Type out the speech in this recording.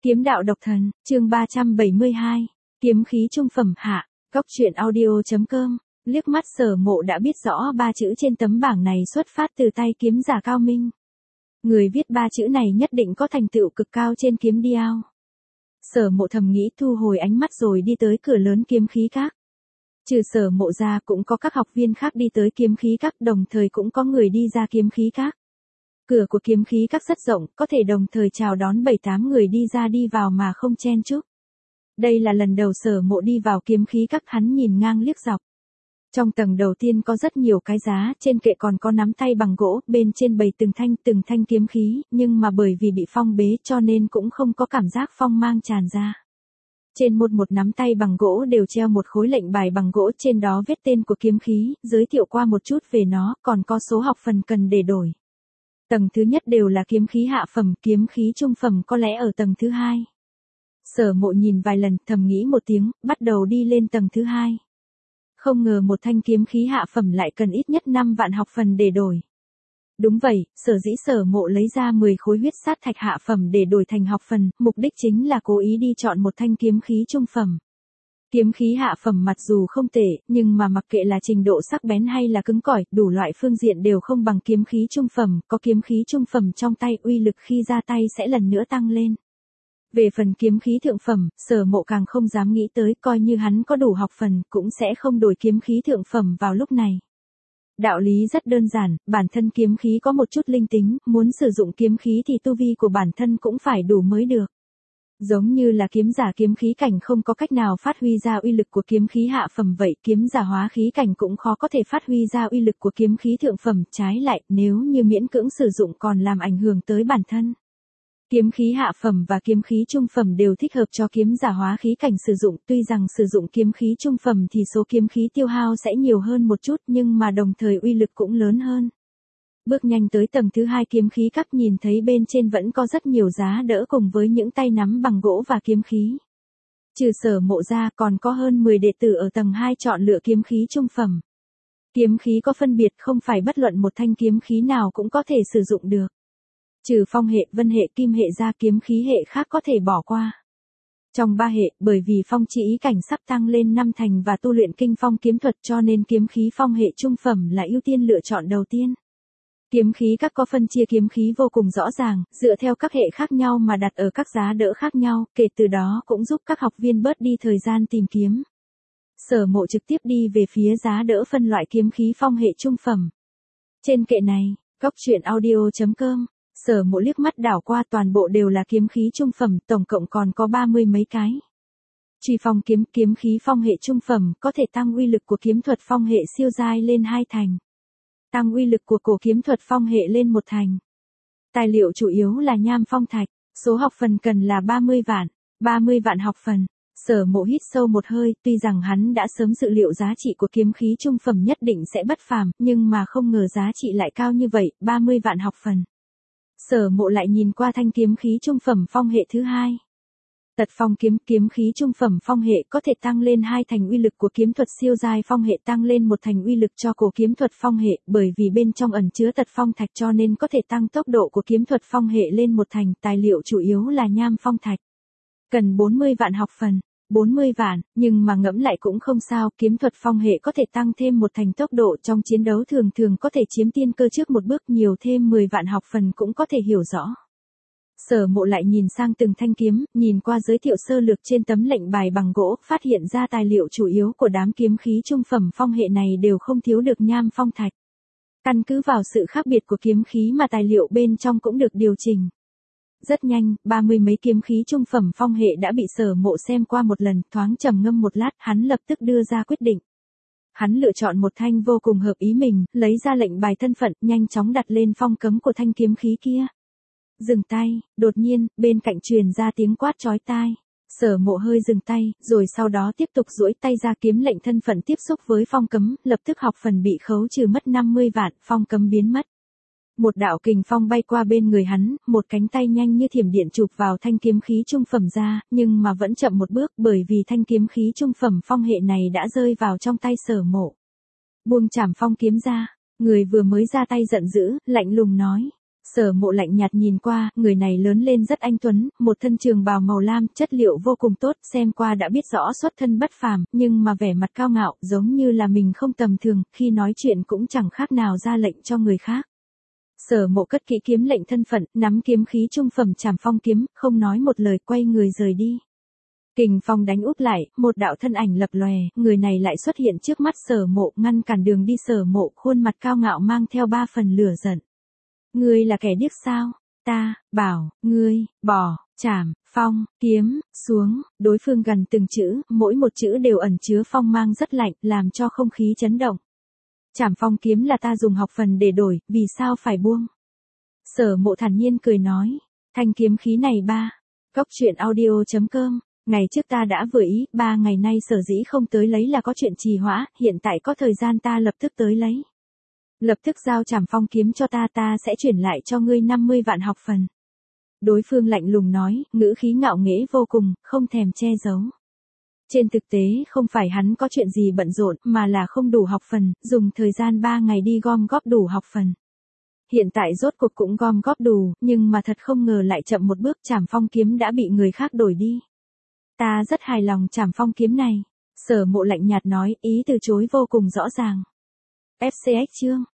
Kiếm đạo độc thần, chương 372, kiếm khí trung phẩm hạ, góc truyện audio.com, liếc mắt Sở Mộ đã biết rõ ba chữ trên tấm bảng này xuất phát từ tay kiếm giả cao minh. Người viết ba chữ này nhất định có thành tựu cực cao trên kiếm điao. Sở Mộ thầm nghĩ thu hồi ánh mắt rồi đi tới cửa lớn kiếm khí các. Trừ Sở Mộ ra cũng có các học viên khác đi tới kiếm khí các, đồng thời cũng có người đi ra kiếm khí các. Cửa của kiếm khí các rất rộng, có thể đồng thời chào đón 7-8 người đi ra đi vào mà không chen chúc. Đây là lần đầu Sở Mộ đi vào kiếm khí các, hắn nhìn ngang liếc dọc. Trong tầng đầu tiên có rất nhiều cái giá, trên kệ còn có nắm tay bằng gỗ, bên trên bày từng thanh kiếm khí, nhưng mà bởi vì bị phong bế cho nên cũng không có cảm giác phong mang tràn ra. Trên một nắm tay bằng gỗ đều treo một khối lệnh bài bằng gỗ, trên đó viết tên của kiếm khí, giới thiệu qua một chút về nó, còn có số học phần cần để đổi. Tầng thứ nhất đều là kiếm khí hạ phẩm, kiếm khí trung phẩm có lẽ ở tầng thứ hai. Sở Mộ nhìn vài lần, thầm nghĩ một tiếng, bắt đầu đi lên tầng thứ hai. Không ngờ một thanh kiếm khí hạ phẩm lại cần ít nhất 5 vạn học phần để đổi. Đúng vậy, sở dĩ Sở Mộ lấy ra 10 khối huyết sát thạch hạ phẩm để đổi thành học phần, mục đích chính là cố ý đi chọn một thanh kiếm khí trung phẩm. Kiếm khí hạ phẩm mặc dù không tệ, nhưng mà mặc kệ là trình độ sắc bén hay là cứng cỏi, đủ loại phương diện đều không bằng kiếm khí trung phẩm, có kiếm khí trung phẩm trong tay, uy lực khi ra tay sẽ lần nữa tăng lên. Về phần kiếm khí thượng phẩm, Sở Mộ càng không dám nghĩ tới, coi như hắn có đủ học phần, cũng sẽ không đổi kiếm khí thượng phẩm vào lúc này. Đạo lý rất đơn giản, bản thân kiếm khí có một chút linh tính, muốn sử dụng kiếm khí thì tu vi của bản thân cũng phải đủ mới được. Giống như là kiếm giả kiếm khí cảnh không có cách nào phát huy ra uy lực của kiếm khí hạ phẩm vậy, kiếm giả hóa khí cảnh cũng khó có thể phát huy ra uy lực của kiếm khí thượng phẩm, trái lại, nếu như miễn cưỡng sử dụng còn làm ảnh hưởng tới bản thân. Kiếm khí hạ phẩm và kiếm khí trung phẩm đều thích hợp cho kiếm giả hóa khí cảnh sử dụng, tuy rằng sử dụng kiếm khí trung phẩm thì số kiếm khí tiêu hao sẽ nhiều hơn một chút, nhưng mà đồng thời uy lực cũng lớn hơn. Bước nhanh tới tầng thứ hai kiếm khí các, nhìn thấy bên trên vẫn có rất nhiều giá đỡ cùng với những tay nắm bằng gỗ và kiếm khí. Trừ Sở Mộ ra còn có hơn 10 đệ tử ở tầng 2 chọn lựa kiếm khí trung phẩm. Kiếm khí có phân biệt, không phải bất luận một thanh kiếm khí nào cũng có thể sử dụng được. Trừ phong hệ, vân hệ, kim hệ ra, kiếm khí hệ khác có thể bỏ qua. Trong 3 hệ, bởi vì phong chi ý cảnh sắp tăng lên 5 thành và tu luyện kinh phong kiếm thuật cho nên kiếm khí phong hệ trung phẩm là ưu tiên lựa chọn đầu tiên. Kiếm khí các có phân chia kiếm khí vô cùng rõ ràng, dựa theo các hệ khác nhau mà đặt ở các giá đỡ khác nhau, kể từ đó cũng giúp các học viên bớt đi thời gian tìm kiếm. Sở Mộ trực tiếp đi về phía giá đỡ phân loại kiếm khí phong hệ trung phẩm. Trên kệ này, góc truyện audio.com, Sở Mộ liếc mắt đảo qua, toàn bộ đều là kiếm khí trung phẩm, tổng cộng còn có 30 mấy cái. Truy phong kiếm, kiếm khí phong hệ trung phẩm, có thể tăng uy lực của kiếm thuật phong hệ siêu giai lên 2 thành. Tăng uy lực của cổ kiếm thuật phong hệ lên 1 thành. Tài liệu chủ yếu là nham phong thạch, số học phần cần là 30 vạn học phần. Sở Mộ hít sâu một hơi, tuy rằng hắn đã sớm dự liệu giá trị của kiếm khí trung phẩm nhất định sẽ bất phàm, nhưng mà không ngờ giá trị lại cao như vậy, 30 vạn học phần. Sở Mộ lại nhìn qua thanh kiếm khí trung phẩm phong hệ thứ hai. Tật phong kiếm, kiếm khí trung phẩm phong hệ có thể tăng lên 2 thành uy lực của kiếm thuật siêu giai phong hệ, tăng lên 1 thành uy lực cho cổ kiếm thuật phong hệ, bởi vì bên trong ẩn chứa tật phong thạch cho nên có thể tăng tốc độ của kiếm thuật phong hệ lên 1 thành, tài liệu chủ yếu là nham phong thạch. Cần 40 vạn học phần. 40 vạn, nhưng mà ngẫm lại cũng không sao, kiếm thuật phong hệ có thể tăng thêm 1 thành tốc độ trong chiến đấu thường có thể chiếm tiên cơ trước một bước, nhiều thêm 10 vạn học phần cũng có thể hiểu rõ. Sở Mộ lại nhìn sang từng thanh kiếm, nhìn qua giới thiệu sơ lược trên tấm lệnh bài bằng gỗ, phát hiện ra tài liệu chủ yếu của đám kiếm khí trung phẩm phong hệ này đều không thiếu được nham phong thạch. Căn cứ vào sự khác biệt của kiếm khí mà tài liệu bên trong cũng được điều chỉnh. Rất nhanh, 30 mấy kiếm khí trung phẩm phong hệ đã bị Sở Mộ xem qua một lần, thoáng trầm ngâm một lát, hắn lập tức đưa ra quyết định. Hắn lựa chọn một thanh vô cùng hợp ý mình, lấy ra lệnh bài thân phận, nhanh chóng đặt lên phong cấm của thanh kiếm khí kia. Dừng tay, đột nhiên, bên cạnh truyền ra tiếng quát chói tai. Sở Mộ hơi dừng tay, rồi sau đó tiếp tục duỗi tay ra, kiếm lệnh thân phận tiếp xúc với phong cấm, lập tức học phần bị khấu trừ mất 50 vạn, phong cấm biến mất. Một đạo kình phong bay qua bên người hắn, một cánh tay nhanh như thiểm điện chụp vào thanh kiếm khí trung phẩm ra, nhưng mà vẫn chậm một bước bởi vì thanh kiếm khí trung phẩm phong hệ này đã rơi vào trong tay Sở Mộ. Buông chảm phong kiếm ra, người vừa mới ra tay giận dữ, lạnh lùng nói. Sở Mộ lạnh nhạt nhìn qua, người này lớn lên rất anh tuấn, một thân trường bào màu lam, chất liệu vô cùng tốt, xem qua đã biết rõ xuất thân bất phàm, nhưng mà vẻ mặt cao ngạo, giống như là mình không tầm thường, khi nói chuyện cũng chẳng khác nào ra lệnh cho người khác. Sở Mộ cất kỹ kiếm lệnh thân phận, nắm kiếm khí trung phẩm Trảm Phong kiếm, không nói một lời quay người rời đi. Kình phong đánh úp lại, một đạo thân ảnh lập lòe, người này lại xuất hiện trước mắt Sở Mộ, ngăn cản đường đi Sở Mộ, khuôn mặt cao ngạo mang theo 3 phần lửa giận. Ngươi là kẻ điếc sao? Ta, bảo, ngươi, bỏ, Trảm, Phong, kiếm, xuống, đối phương gần từng chữ, mỗi một chữ đều ẩn chứa phong mang rất lạnh, làm cho không khí chấn động. Trảm Phong kiếm là ta dùng học phần để đổi, vì sao phải buông? Sở Mộ thản nhiên cười nói, thanh kiếm khí này Cốc truyện audio.com, ngày trước ta đã vừa ý, 3 ngày nay sở dĩ không tới lấy là có chuyện trì hoãn, hiện tại có thời gian ta lập tức tới lấy. Lập tức giao Trảm Phong kiếm cho ta sẽ chuyển lại cho ngươi 50 vạn học phần. Đối phương lạnh lùng nói, ngữ khí ngạo nghễ vô cùng, không thèm che giấu. Trên thực tế không phải hắn có chuyện gì bận rộn, mà là không đủ học phần, dùng thời gian 3 ngày đi gom góp đủ học phần. Hiện tại rốt cuộc cũng gom góp đủ, nhưng mà thật không ngờ lại chậm một bước, Trảm Phong kiếm đã bị người khác đổi đi. Ta rất hài lòng Trảm Phong kiếm này. Sở Mộ lạnh nhạt nói, ý từ chối vô cùng rõ ràng. FCX chương